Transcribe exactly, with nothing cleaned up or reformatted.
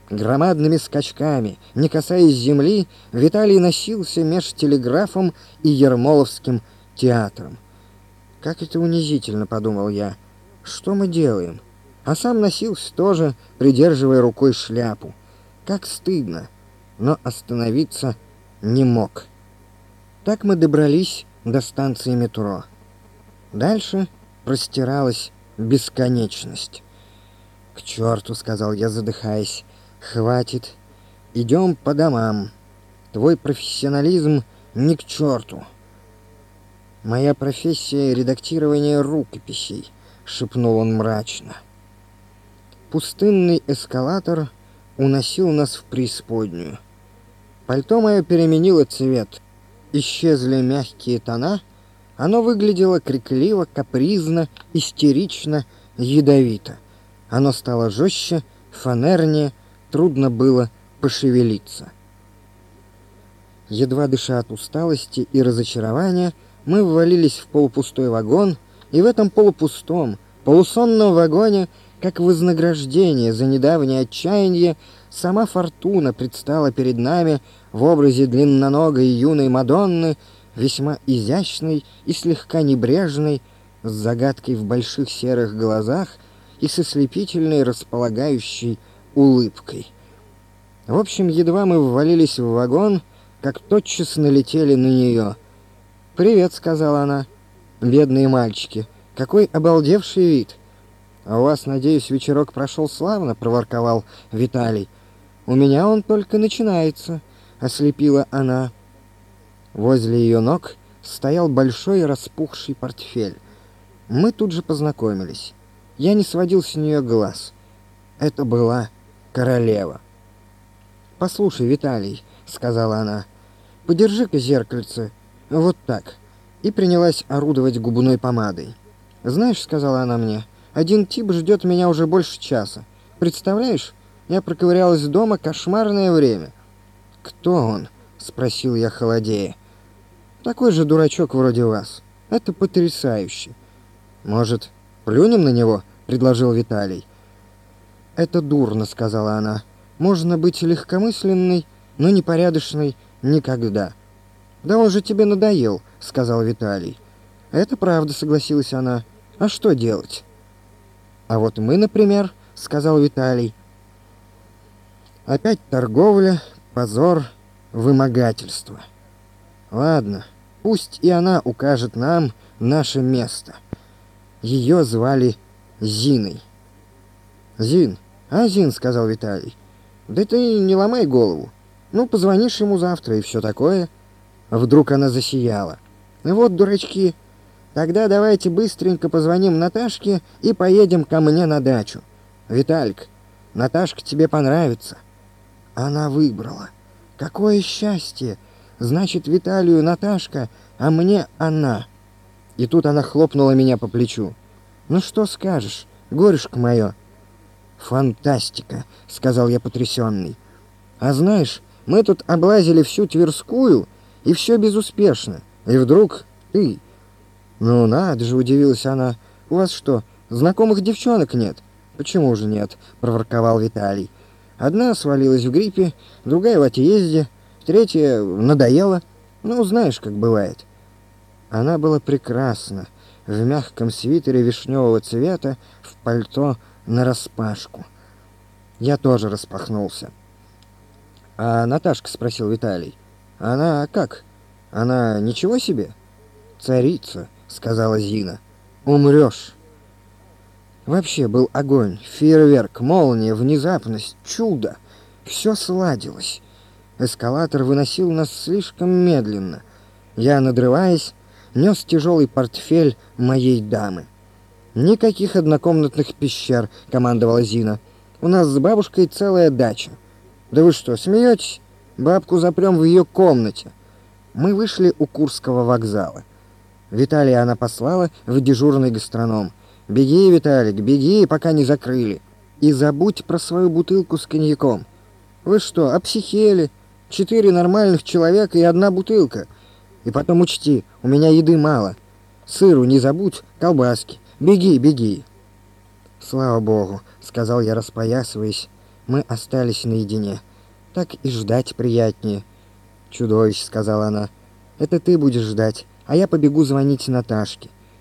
Громадными скачками, не касаясь земли, Виталий носился меж телеграфом и Ермоловским театром. «Как это унизительно», — подумал я. «Что мы делаем?» А сам носился тоже, придерживая рукой шляпу. Как стыдно, но остановиться не мог. Так мы добрались до станции метро. Дальше простиралась бесконечность. «К черту», — сказал я, задыхаясь, — «хватит. Идем по домам. Твой профессионализм ни к черту». «Моя профессия — редактирование рукописей», — шепнул он мрачно. Пустынный эскалатор уносил нас в преисподнюю. Пальто мое переменило цвет. Исчезли мягкие тона. Оно выглядело крикливо, капризно, истерично, ядовито. Оно стало жестче, фанернее, трудно было пошевелиться. Едва дыша от усталости и разочарования, мы ввалились в полупустой вагон, и в этом полупустом, полусонном вагоне, как вознаграждение за недавнее отчаяние, сама фортуна предстала перед нами в образе длинноногой юной Мадонны, весьма изящной и слегка небрежной, с загадкой в больших серых глазах и с ослепительной располагающей улыбкой. В общем, едва мы ввалились в вагон, как тотчас налетели на нее. «Привет», — сказала она. «Бедные мальчики, какой обалдевший вид!» «А у вас, надеюсь, вечерок прошел славно?» — проворковал Виталий. «У меня он только начинается», — ослепила она. Возле ее ног стоял большой распухший портфель. Мы тут же познакомились. Я не сводил с нее глаз. Это была королева. «Послушай, Виталий», — сказала она, — «подержи-ка зеркальце, вот так». И принялась орудовать губной помадой. «Знаешь», — сказала она мне, — «один тип ждет меня уже больше часа. Представляешь, я проковырялась дома кошмарное время». «Кто он?» — спросил я, холодея. «Такой же дурачок вроде вас. Это потрясающе». «Может, плюнем на него?» — предложил Виталий. «Это дурно», — сказала она. «Можно быть легкомысленной, но непорядочной никогда». «Да он же тебе надоел», — сказал Виталий. «Это правда», — согласилась она. «А что делать?» «А вот мы, например», — сказал Виталий. «Опять торговля, позор, вымогательство. Ладно, пусть и она укажет нам наше место». Ее звали Зиной. «Зин, а, Зин», — сказал Виталий, — «да ты не ломай голову. Ну, позвонишь ему завтра и все такое». Вдруг она засияла. «Вот дурачки. Тогда давайте быстренько позвоним Наташке и поедем ко мне на дачу. Виталик, Наташка тебе понравится». Она выбрала. Какое счастье! Значит, Виталию Наташка, а мне она. И тут она хлопнула меня по плечу. «Ну что скажешь, горюшка мое?» «Фантастика», — сказал я потрясенный. «А знаешь, мы тут облазили всю Тверскую, и все безуспешно. И вдруг ты...» «Ну надо же», — удивилась она. «У вас что, знакомых девчонок нет?» «Почему же нет?» — проворковал Виталий. «Одна свалилась в гриппе, другая в отъезде, третья надоела. Ну, знаешь, как бывает». Она была прекрасна, в мягком свитере вишневого цвета, в пальто нараспашку. Я тоже распахнулся. «А Наташка?» — спросил Виталий. «Она как? Она ничего себе?» «Царица», — сказала Зина. «Умрешь». Вообще был огонь, фейерверк, молния, внезапность, чудо. Все сладилось. Эскалатор выносил нас слишком медленно. Я, надрываясь, нес тяжелый портфель моей дамы. «Никаких однокомнатных пещер», — командовала Зина. «У нас с бабушкой целая дача». «Да вы что, смеетесь? Бабку запрем в ее комнате». Мы вышли у Курского вокзала. Виталия она послала в дежурный гастроном. «Беги, Виталик, беги, пока не закрыли. И забудь про свою бутылку с коньяком». «Вы что, обсихели? Четыре нормальных человека и одна бутылка. И потом учти, у меня еды мало. Сыру не забудь, колбаски. Беги, беги». «Слава богу», — сказал я, распоясываясь. мы остались наедине. Так и ждать приятнее. «Чудовищ», — сказала она, — «это ты будешь ждать, а я побегу звонить Наташке.